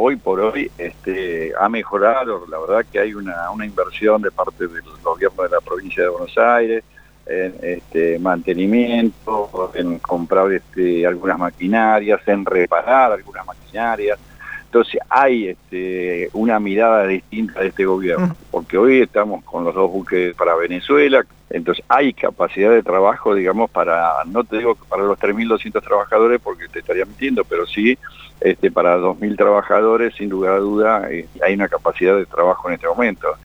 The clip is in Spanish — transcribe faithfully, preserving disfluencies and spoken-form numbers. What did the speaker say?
hoy por hoy este, ha mejorado. La verdad que hay una, una inversión de parte del gobierno de la provincia de Buenos Aires en este, mantenimiento, en comprar este, algunas maquinarias, en reparar algunas maquinarias. Entonces hay este, una mirada distinta de este gobierno, porque hoy estamos con los dos buques para Venezuela, entonces hay capacidad de trabajo, digamos, para, no te digo para los tres mil doscientos trabajadores, porque te estaría mintiendo, pero sí este, para dos mil trabajadores, sin lugar a duda, eh, hay una capacidad de trabajo en este momento.